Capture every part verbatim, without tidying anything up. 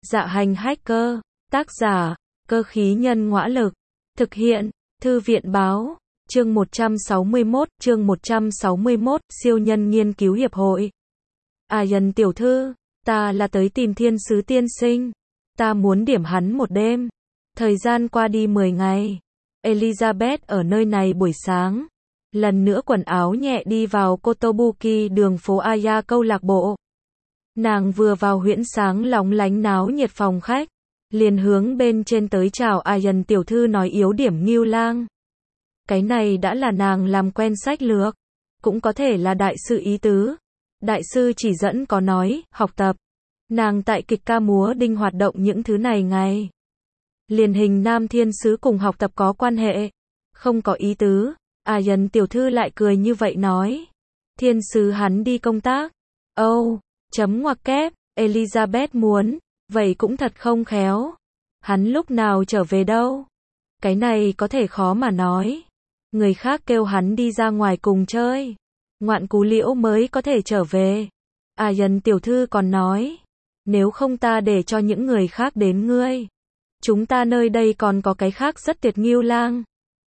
Dạ hành hacker, tác giả, cơ khí nhân ngõa lực, thực hiện, thư viện báo, chương một trăm sáu mươi mốt, chương một trăm sáu mươi mốt, siêu nhân nghiên cứu hiệp hội. À Dần tiểu thư, ta là tới tìm thiên sứ tiên sinh, ta muốn điểm hắn một đêm. Thời gian qua đi mười ngày, Elizabeth ở nơi này buổi sáng, lần nữa quần áo nhẹ đi vào Kotobuki đường phố Aya câu lạc bộ. Nàng vừa vào huyễn sáng lóng lánh náo nhiệt phòng khách, liền hướng bên trên tới chào À Dần tiểu thư nói yếu điểm Ngưu Lang. Cái này đã là nàng làm quen sách lược, cũng có thể là đại sư ý tứ. Đại sư chỉ dẫn có nói, học tập. Nàng tại kịch ca múa đinh hoạt động những thứ này ngày. Liền hình nam thiên sứ cùng học tập có quan hệ, không có ý tứ. À Dần tiểu thư lại cười như vậy nói. Thiên sứ hắn đi công tác. Âu, oh, chấm ngoặc kép, Elizabeth muốn, vậy cũng thật không khéo. Hắn lúc nào trở về đâu? Cái này có thể khó mà nói. Người khác kêu hắn đi ra ngoài cùng chơi. Ngoạn cú liễu mới có thể trở về. À Dần tiểu thư còn nói. Nếu không ta để cho những người khác đến ngươi. Chúng ta nơi đây còn có cái khác rất tuyệt Ngưu Lang.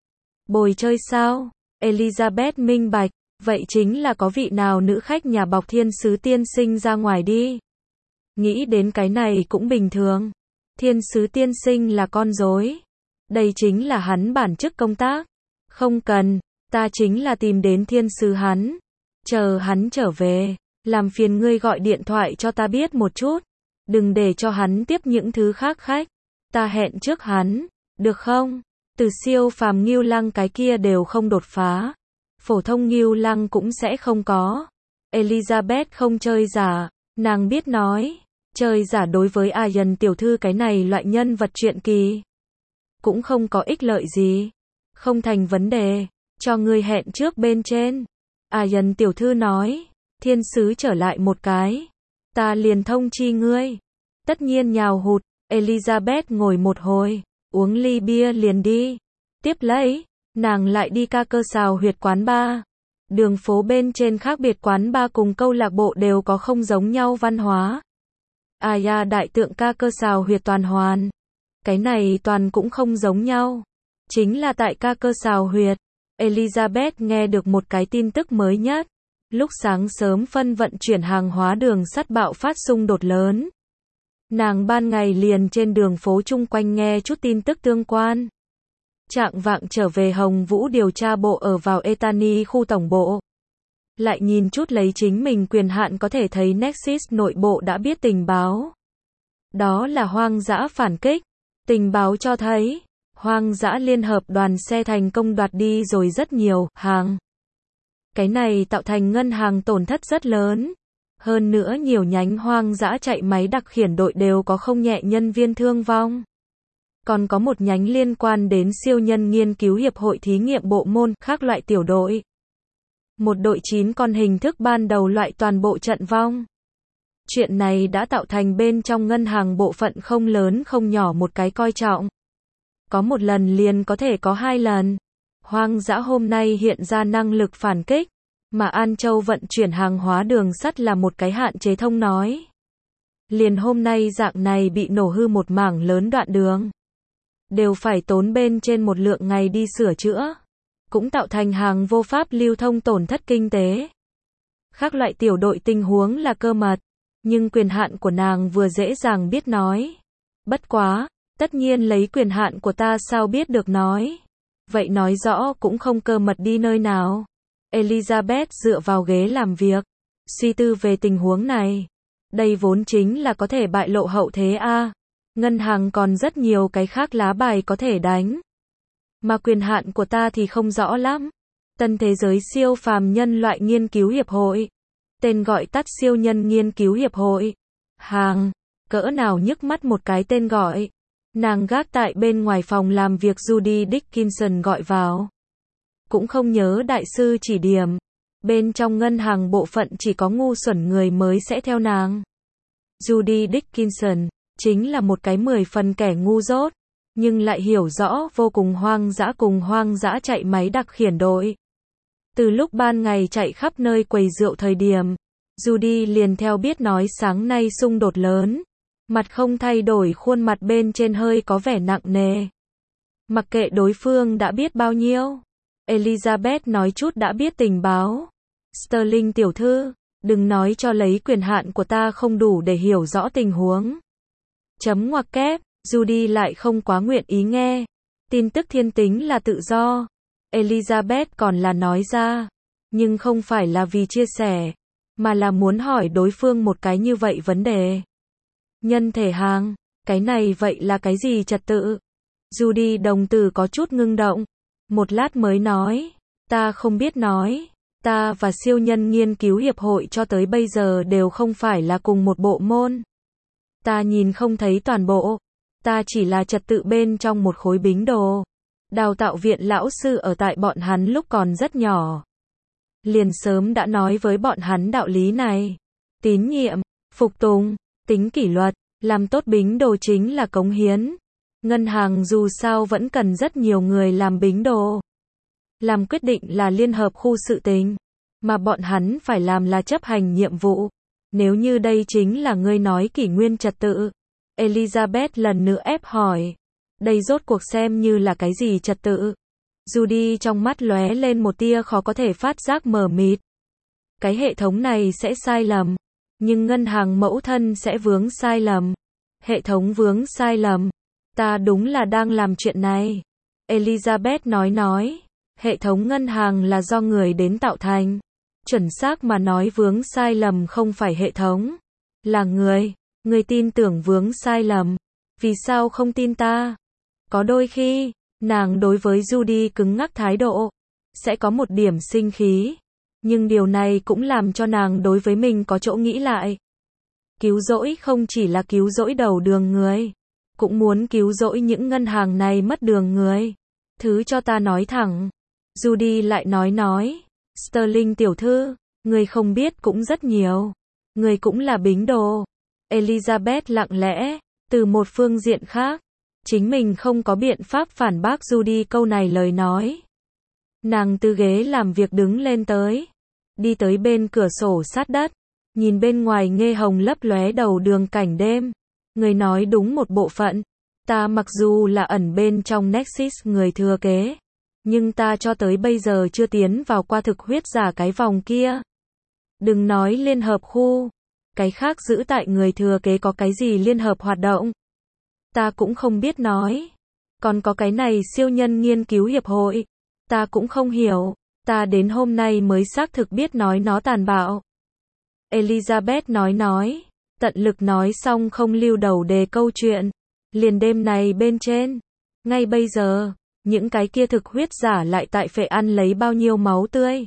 Bồi chơi sao? Elizabeth minh bạch. Vậy chính là có vị nào nữ khách nhà bọc thiên sứ tiên sinh ra ngoài đi. Nghĩ đến cái này cũng bình thường. Thiên sứ tiên sinh là con rối. Đây chính là hắn bản chức công tác. Không cần, ta chính là tìm đến thiên sứ hắn. Chờ hắn trở về, làm phiền ngươi gọi điện thoại cho ta biết một chút. Đừng để cho hắn tiếp những thứ khác khách. Ta hẹn trước hắn, được không? Từ siêu phàm Ngưu Lang cái kia đều không đột phá. Phổ thông Ngưu Lang cũng sẽ không có. Elizabeth không chơi giả, nàng biết nói. Chơi giả đối với À Dần tiểu thư cái này loại nhân vật truyện kỳ. Cũng không có ích lợi gì. Không thành vấn đề, cho ngươi hẹn trước bên trên. À Dần tiểu thư nói, thiên sứ trở lại một cái. Ta liền thông chi ngươi. Tất nhiên nhào hụt, Elizabeth ngồi một hồi, uống ly bia liền đi. Tiếp lấy, nàng lại đi ca cơ xào huyệt quán bar. Đường phố bên trên khác biệt quán bar cùng câu lạc bộ đều có không giống nhau văn hóa. Aya đại tượng ca cơ xào huyệt toàn hoàn. Cái này toàn cũng không giống nhau. Chính là tại ca cơ xào huyệt, Elizabeth nghe được một cái tin tức mới nhất. Lúc sáng sớm phân vận chuyển hàng hóa đường sắt bạo phát xung đột lớn. Nàng ban ngày liền trên đường phố chung quanh nghe chút tin tức tương quan. Trạng vạng trở về Hồng Vũ điều tra bộ ở vào Etani khu tổng bộ. Lại nhìn chút lấy chính mình quyền hạn có thể thấy Nexus nội bộ đã biết tình báo. Đó là hoang dã phản kích. Tình báo cho thấy, hoang dã liên hợp đoàn xe thành công đoạt đi rồi rất nhiều hàng. Cái này tạo thành ngân hàng tổn thất rất lớn. Hơn nữa nhiều nhánh hoang dã chạy máy đặc khiển đội đều có không nhẹ nhân viên thương vong. Còn có một nhánh liên quan đến siêu nhân nghiên cứu hiệp hội thí nghiệm bộ môn khác loại tiểu đội. Một đội chín con hình thức ban đầu loại toàn bộ trận vong. Chuyện này đã tạo thành bên trong ngân hàng bộ phận không lớn không nhỏ một cái coi trọng. Có một lần liền có thể có hai lần. Hoang dã hôm nay hiện ra năng lực phản kích, mà An Châu vận chuyển hàng hóa đường sắt là một cái hạn chế thông nói. Liền hôm nay dạng này bị nổ hư một mảng lớn đoạn đường. Đều phải tốn bên trên một lượng ngày đi sửa chữa. Cũng tạo thành hàng vô pháp lưu thông tổn thất kinh tế. Khác loại tiểu đội tình huống là cơ mật. Nhưng quyền hạn của nàng vừa dễ dàng biết nói. Bất quá, tất nhiên lấy quyền hạn của ta sao biết được nói. Vậy nói rõ cũng không cơ mật đi nơi nào. Elizabeth dựa vào ghế làm việc. Suy tư về tình huống này. Đây vốn chính là có thể bại lộ hậu thế a. Ngân hàng còn rất nhiều cái khác lá bài có thể đánh. Mà quyền hạn của ta thì không rõ lắm. Tân thế giới siêu phàm nhân loại nghiên cứu hiệp hội. Tên gọi tắt siêu nhân nghiên cứu hiệp hội. Hàng, cỡ nào nhức mắt một cái tên gọi. Nàng gác tại bên ngoài phòng làm việc Judy Dickinson gọi vào. Cũng không nhớ đại sư chỉ điểm. Bên trong ngân hàng bộ phận chỉ có ngu xuẩn người mới sẽ theo nàng. Judy Dickinson chính là một cái mười phần kẻ ngu dốt, nhưng lại hiểu rõ vô cùng hoang dã cùng hoang dã chạy máy đặc khiển đội. Từ lúc ban ngày chạy khắp nơi quầy rượu thời điểm, Judy liền theo biết nói sáng nay xung đột lớn. Mặt không thay đổi, khuôn mặt bên trên hơi có vẻ nặng nề. Mặc kệ đối phương đã biết bao nhiêu, Elizabeth nói chút đã biết tình báo. Sterling tiểu thư, đừng nói cho lấy quyền hạn của ta không đủ để hiểu rõ tình huống. Chấm ngoặc kép, Judy lại không quá nguyện ý nghe. Tin tức thiên tính là tự do. Elizabeth còn là nói ra, nhưng không phải là vì chia sẻ, mà là muốn hỏi đối phương một cái như vậy vấn đề. Nhân thể hàng, cái này vậy là cái gì trật tự? Judy đồng tử có chút ngưng động, một lát mới nói, ta không biết nói, ta và siêu nhân nghiên cứu hiệp hội cho tới bây giờ đều không phải là cùng một bộ môn. Ta nhìn không thấy toàn bộ, ta chỉ là trật tự bên trong một khối bính đồ. Đào tạo viện lão sư ở tại bọn hắn lúc còn rất nhỏ. Liền sớm đã nói với bọn hắn đạo lý này. Tín nhiệm, phục tùng, tính kỷ luật, làm tốt bính đồ chính là cống hiến. Ngân hàng dù sao vẫn cần rất nhiều người làm bính đồ. Làm quyết định là liên hợp khu sự tình, mà bọn hắn phải làm là chấp hành nhiệm vụ. Nếu như đây chính là ngươi nói kỷ nguyên trật tự. Elizabeth lần nữa ép hỏi. Đây rốt cuộc xem như là cái gì trật tự? Judy trong mắt lóe lên một tia khó có thể phát giác mờ mịt. Cái hệ thống này sẽ sai lầm, nhưng ngân hàng mẫu thân sẽ vướng sai lầm. Hệ thống vướng sai lầm. Ta đúng là đang làm chuyện này. Elizabeth nói nói. Hệ thống ngân hàng là do người đến tạo thành. Chuẩn xác mà nói vướng sai lầm không phải hệ thống, là người. Người tin tưởng vướng sai lầm. Vì sao không tin ta? Có đôi khi, nàng đối với Judy cứng ngắc thái độ, sẽ có một điểm sinh khí. Nhưng điều này cũng làm cho nàng đối với mình có chỗ nghĩ lại. Cứu rỗi không chỉ là cứu rỗi đầu đường người, cũng muốn cứu rỗi những ngân hàng này mất đường người. Thứ cho ta nói thẳng. Judy lại nói nói. Sterling tiểu thư, người không biết cũng rất nhiều. Người cũng là bính đồ. Elizabeth lặng lẽ, từ một phương diện khác. Chính mình không có biện pháp phản bác Judy câu này lời nói. Nàng từ ghế làm việc đứng lên tới. Đi tới bên cửa sổ sát đất. Nhìn bên ngoài nghe hồng lấp lóe đầu đường cảnh đêm. Người nói đúng một bộ phận. Ta mặc dù là ẩn bên trong Nexus người thừa kế. Nhưng ta cho tới bây giờ chưa tiến vào qua thực huyết giả cái vòng kia. Đừng nói liên hợp khu. Cái khác giữ tại người thừa kế có cái gì liên hợp hoạt động. Ta cũng không biết nói. Còn có cái này siêu nhân nghiên cứu hiệp hội. Ta cũng không hiểu. Ta đến hôm nay mới xác thực biết nói nó tàn bạo. Elizabeth nói nói. Tận lực nói xong không lưu đầu đề câu chuyện. Liền đêm này bên trên. Ngay bây giờ, những cái kia thực huyết giả lại tại phệ ăn lấy bao nhiêu máu tươi.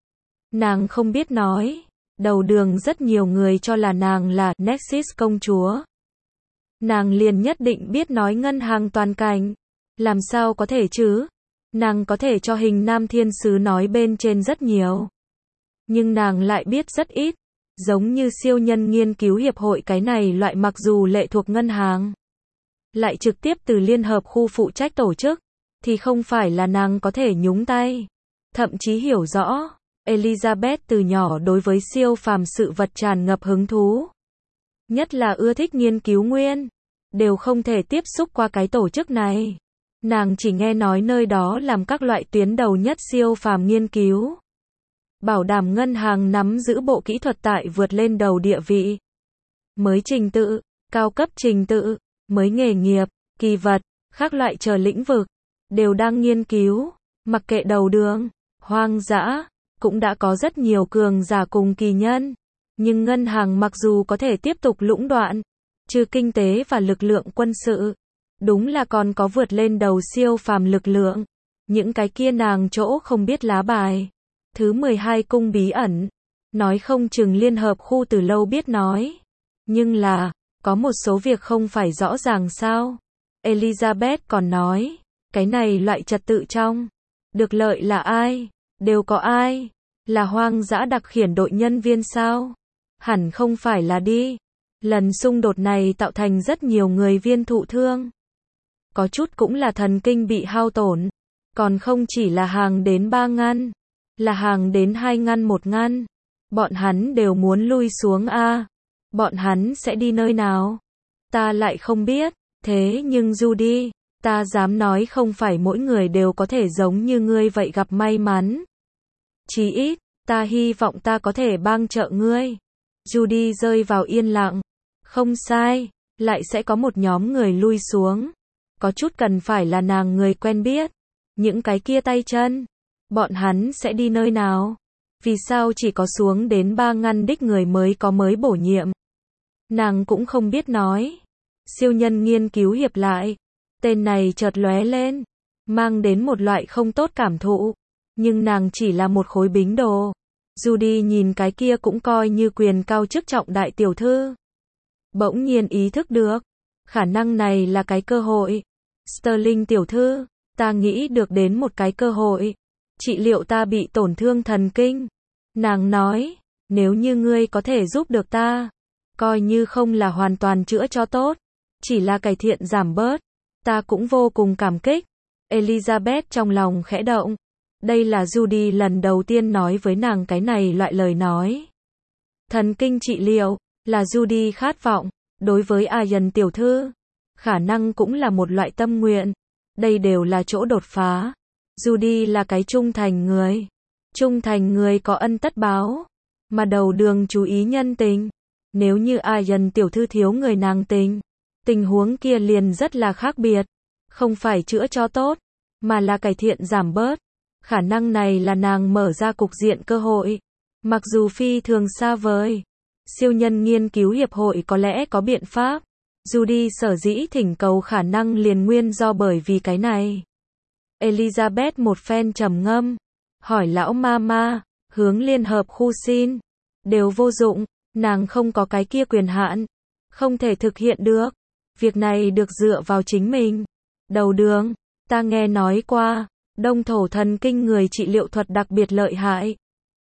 Nàng không biết nói. Đầu đường rất nhiều người cho là nàng là Nexus công chúa. Nàng liền nhất định biết nói ngân hàng toàn cảnh. Làm sao có thể chứ? Nàng có thể cho hình nam thiên sứ nói bên trên rất nhiều. Nhưng nàng lại biết rất ít. Giống như siêu nhân nghiên cứu hiệp hội cái này loại mặc dù lệ thuộc ngân hàng. Lại trực tiếp từ liên hợp khu phụ trách tổ chức. Thì không phải là nàng có thể nhúng tay. Thậm chí hiểu rõ. Elizabeth từ nhỏ đối với siêu phàm sự vật tràn ngập hứng thú. Nhất là ưa thích nghiên cứu nguyên. Đều không thể tiếp xúc qua cái tổ chức này. Nàng chỉ nghe nói nơi đó làm các loại tuyến đầu nhất siêu phàm nghiên cứu. Bảo đảm ngân hàng nắm giữ bộ kỹ thuật tại vượt lên đầu địa vị. Mới trình tự, cao cấp trình tự, mới nghề nghiệp, kỳ vật, các loại chờ lĩnh vực. Đều đang nghiên cứu. Mặc kệ đầu đường, hoang dã. Cũng đã có rất nhiều cường giả cùng kỳ nhân. Nhưng ngân hàng mặc dù có thể tiếp tục lũng đoạn. Trừ kinh tế và lực lượng quân sự. Đúng là còn có vượt lên đầu siêu phàm lực lượng. Những cái kia nàng chỗ không biết lá bài. Thứ mười hai cung bí ẩn. Nói không chừng liên hợp khu từ lâu biết nói. Nhưng là, có một số việc không phải rõ ràng sao. Elizabeth còn nói. Cái này loại trật tự trong. Được lợi là ai? Đều có ai? Là hoang dã đặc khiển đội nhân viên sao? Hẳn không phải là đi. Lần xung đột này tạo thành rất nhiều người viên thụ thương. Có chút cũng là thần kinh bị hao tổn. Còn không chỉ là hàng đến ba ngăn. Là hàng đến hai ngăn một ngăn. Bọn hắn đều muốn lui xuống a. Bọn hắn sẽ đi nơi nào? Ta lại không biết, thế nhưng Judy, ta dám nói không phải mỗi người đều có thể giống như ngươi vậy gặp may mắn. Chí ít, ta hy vọng ta có thể bang trợ ngươi. Judy rơi vào yên lặng. Không sai, lại sẽ có một nhóm người lui xuống. Có chút cần phải là nàng người quen biết. Những cái kia tay chân. Bọn hắn sẽ đi nơi nào? Vì sao chỉ có xuống đến ba ngăn đích người mới có mới bổ nhiệm? Nàng cũng không biết nói. Siêu nhân nghiên cứu hiệp lại. Tên này chợt lóe lên. Mang đến một loại không tốt cảm thụ. Nhưng nàng chỉ là một khối bính đồ. Judy nhìn cái kia cũng coi như quyền cao chức trọng đại tiểu thư. Bỗng nhiên ý thức được. Khả năng này là cái cơ hội. Sterling tiểu thư, ta nghĩ được đến một cái cơ hội. Trị liệu ta bị tổn thương thần kinh. Nàng nói, nếu như ngươi có thể giúp được ta, coi như không là hoàn toàn chữa cho tốt, chỉ là cải thiện giảm bớt, ta cũng vô cùng cảm kích. Elizabeth trong lòng khẽ động. Đây là Judy lần đầu tiên nói với nàng cái này loại lời nói. Thần kinh trị liệu, là Judy khát vọng, đối với Ian tiểu thư, khả năng cũng là một loại tâm nguyện. Đây đều là chỗ đột phá. Judy là cái trung thành người. Trung thành người có ân tất báo. Mà đầu đường chú ý nhân tình. Nếu như Ian tiểu thư thiếu người nàng tình, tình huống kia liền rất là khác biệt. Không phải chữa cho tốt, mà là cải thiện giảm bớt. Khả năng này là nàng mở ra cục diện cơ hội. Mặc dù phi thường xa vời. Siêu nhân nghiên cứu hiệp hội có lẽ có biện pháp. Judy sở dĩ thỉnh cầu khả năng liền nguyên do bởi vì cái này. Elizabeth một phen trầm ngâm. Hỏi lão mama, hướng liên hợp khu xin. Đều vô dụng, nàng không có cái kia quyền hạn. Không thể thực hiện được. Việc này được dựa vào chính mình. Đầu đường, ta nghe nói qua. Đông thổ thần kinh người trị liệu thuật đặc biệt lợi hại.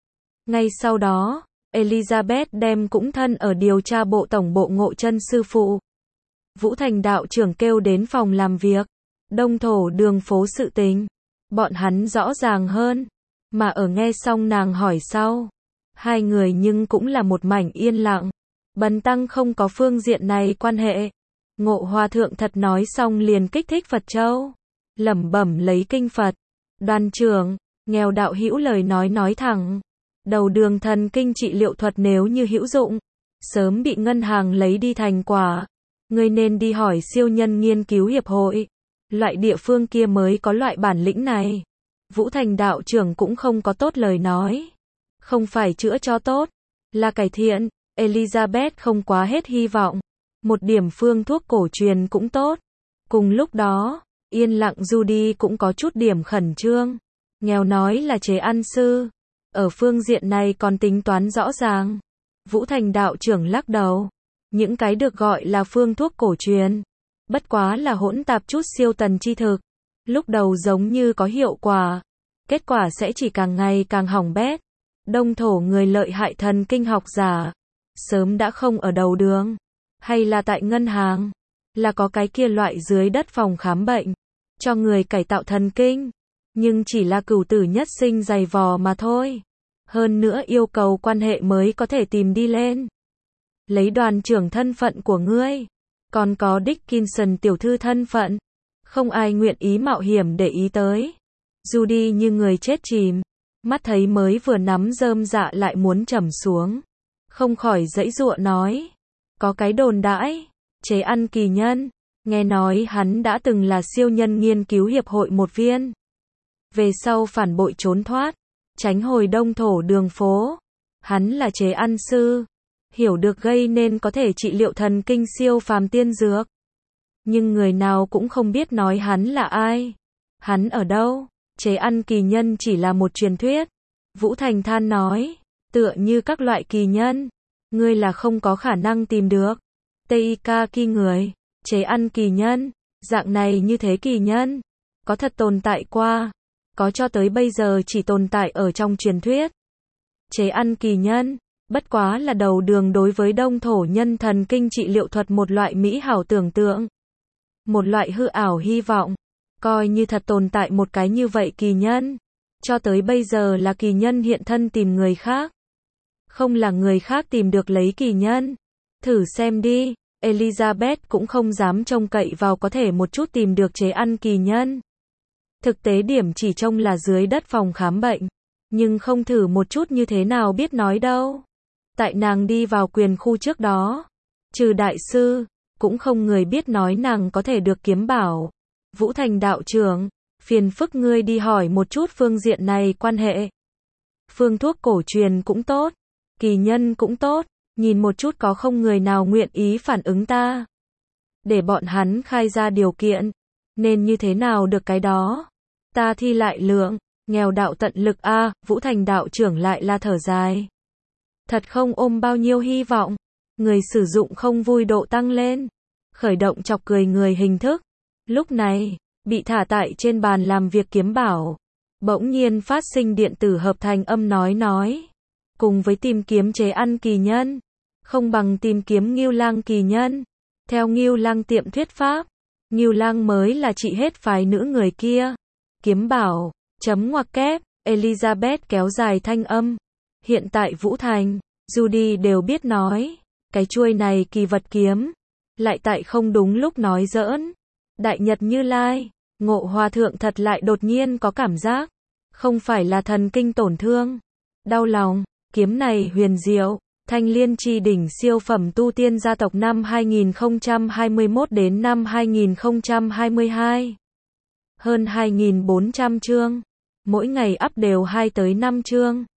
Ngay sau đó, Elizabeth đem cũng thân ở điều tra bộ tổng bộ Ngộ Chân sư phụ. Vũ Thành đạo trưởng kêu đến phòng làm việc. Đông thổ đường phố sự tình. Bọn hắn rõ ràng hơn. Mà ở nghe xong nàng hỏi sau. Hai người nhưng cũng là một mảnh yên lặng. Bần tăng không có phương diện này quan hệ. Ngộ Hòa thượng thật nói xong liền kích thích Phật Châu. Lẩm bẩm lấy kinh Phật. Đoàn trưởng, nghèo đạo hữu lời nói nói thẳng. Đầu đường thần kinh trị liệu thuật nếu như hữu dụng, sớm bị ngân hàng lấy đi thành quả. Ngươi nên đi hỏi siêu nhân nghiên cứu hiệp hội. Loại địa phương kia mới có loại bản lĩnh này. Vũ Thành đạo trưởng cũng không có tốt lời nói. Không phải chữa cho tốt, là cải thiện. Elizabeth không quá hết hy vọng. Một điểm phương thuốc cổ truyền cũng tốt. Cùng lúc đó, yên lặng Judy cũng có chút điểm khẩn trương. Nghèo nói là chế ăn sư. Ở phương diện này còn tính toán rõ ràng. Vũ Thành đạo trưởng lắc đầu. Những cái được gọi là phương thuốc cổ truyền. Bất quá là hỗn tạp chút siêu tần chi thực. Lúc đầu giống như có hiệu quả. Kết quả sẽ chỉ càng ngày càng hỏng bét. Đông thổ người lợi hại thần kinh học giả. Sớm đã không ở đầu đường. Hay là tại ngân hàng. Là có cái kia loại dưới đất phòng khám bệnh. Cho người cải tạo thần kinh. Nhưng chỉ là cửu tử nhất sinh dày vò mà thôi. Hơn nữa yêu cầu quan hệ mới có thể tìm đi lên. Lấy đoàn trưởng thân phận của ngươi. Còn có Dickinson tiểu thư thân phận. Không ai nguyện ý mạo hiểm để ý tới. Judy như người chết chìm. Mắt thấy mới vừa nắm rơm dạ lại muốn trầm xuống. Không khỏi giãy giụa nói. Có cái đồn đãi. Chế ăn kỳ nhân. Nghe nói hắn đã từng là siêu nhân nghiên cứu hiệp hội một viên. Về sau phản bội trốn thoát. Tránh hồi đông thổ đường phố. Hắn là chế ăn sư. Hiểu được gây nên có thể trị liệu thần kinh siêu phàm tiên dược. Nhưng người nào cũng không biết nói hắn là ai. Hắn ở đâu? Chế ăn kỳ nhân chỉ là một truyền thuyết. Vũ Thành than nói. Tựa như các loại kỳ nhân. Ngươi là không có khả năng tìm được. Teika kỳ người. Chế ăn kỳ nhân. Dạng này như thế kỳ nhân. Có thật tồn tại qua. Có cho tới bây giờ chỉ tồn tại ở trong truyền thuyết. Chế ăn kỳ nhân. Bất quá là đầu đường đối với đông thổ nhân thần kinh trị liệu thuật một loại mỹ hảo tưởng tượng. Một loại hư ảo hy vọng. Coi như thật tồn tại một cái như vậy kỳ nhân. Cho tới bây giờ là kỳ nhân hiện thân tìm người khác. Không là người khác tìm được lấy kỳ nhân. Thử xem đi. Elizabeth cũng không dám trông cậy vào có thể một chút tìm được chế ăn kỳ nhân. Thực tế điểm chỉ trông là dưới đất phòng khám bệnh, nhưng không thử một chút như thế nào biết nói đâu. Tại nàng đi vào quyền khu trước đó, trừ đại sư, cũng không người biết nói nàng có thể được kiếm bảo. Vũ Thành đạo trưởng, phiền phức ngươi đi hỏi một chút phương diện này quan hệ. Phương thuốc cổ truyền cũng tốt, kỳ nhân cũng tốt, nhìn một chút có không người nào nguyện ý phản ứng ta. Để bọn hắn khai ra điều kiện, nên như thế nào được cái đó. Ta thi lại lượng, nghèo đạo tận lực a, à, Vũ Thành đạo trưởng lại là thở dài. Thật không ôm bao nhiêu hy vọng, người sử dụng không vui độ tăng lên, khởi động chọc cười người hình thức. Lúc này, bị thả tại trên bàn làm việc kiếm bảo, bỗng nhiên phát sinh điện tử hợp thành âm nói nói. Cùng với tìm kiếm chế ăn kỳ nhân, không bằng tìm kiếm Ngưu Lang kỳ nhân. Theo Ngưu Lang tiệm thuyết pháp, Ngưu Lang mới là trị hết phái nữ người kia. Kiếm bảo, chấm ngoặc kép, Elizabeth kéo dài thanh âm. Hiện tại Vũ Thành, Judy đều biết nói, cái chuôi này kỳ vật kiếm, lại tại không đúng lúc nói giỡn. Đại Nhật Như Lai, Ngộ Hòa Thượng thật lại đột nhiên có cảm giác, không phải là thần kinh tổn thương, đau lòng, kiếm này huyền diệu, Thanh Liên chi đỉnh siêu phẩm tu tiên gia tộc năm hai nghìn không trăm hai mươi mốt đến năm hai nghìn không trăm hai mươi hai. Hơn hai nghìn bốn trăm chương, mỗi ngày up đều hai tới năm chương.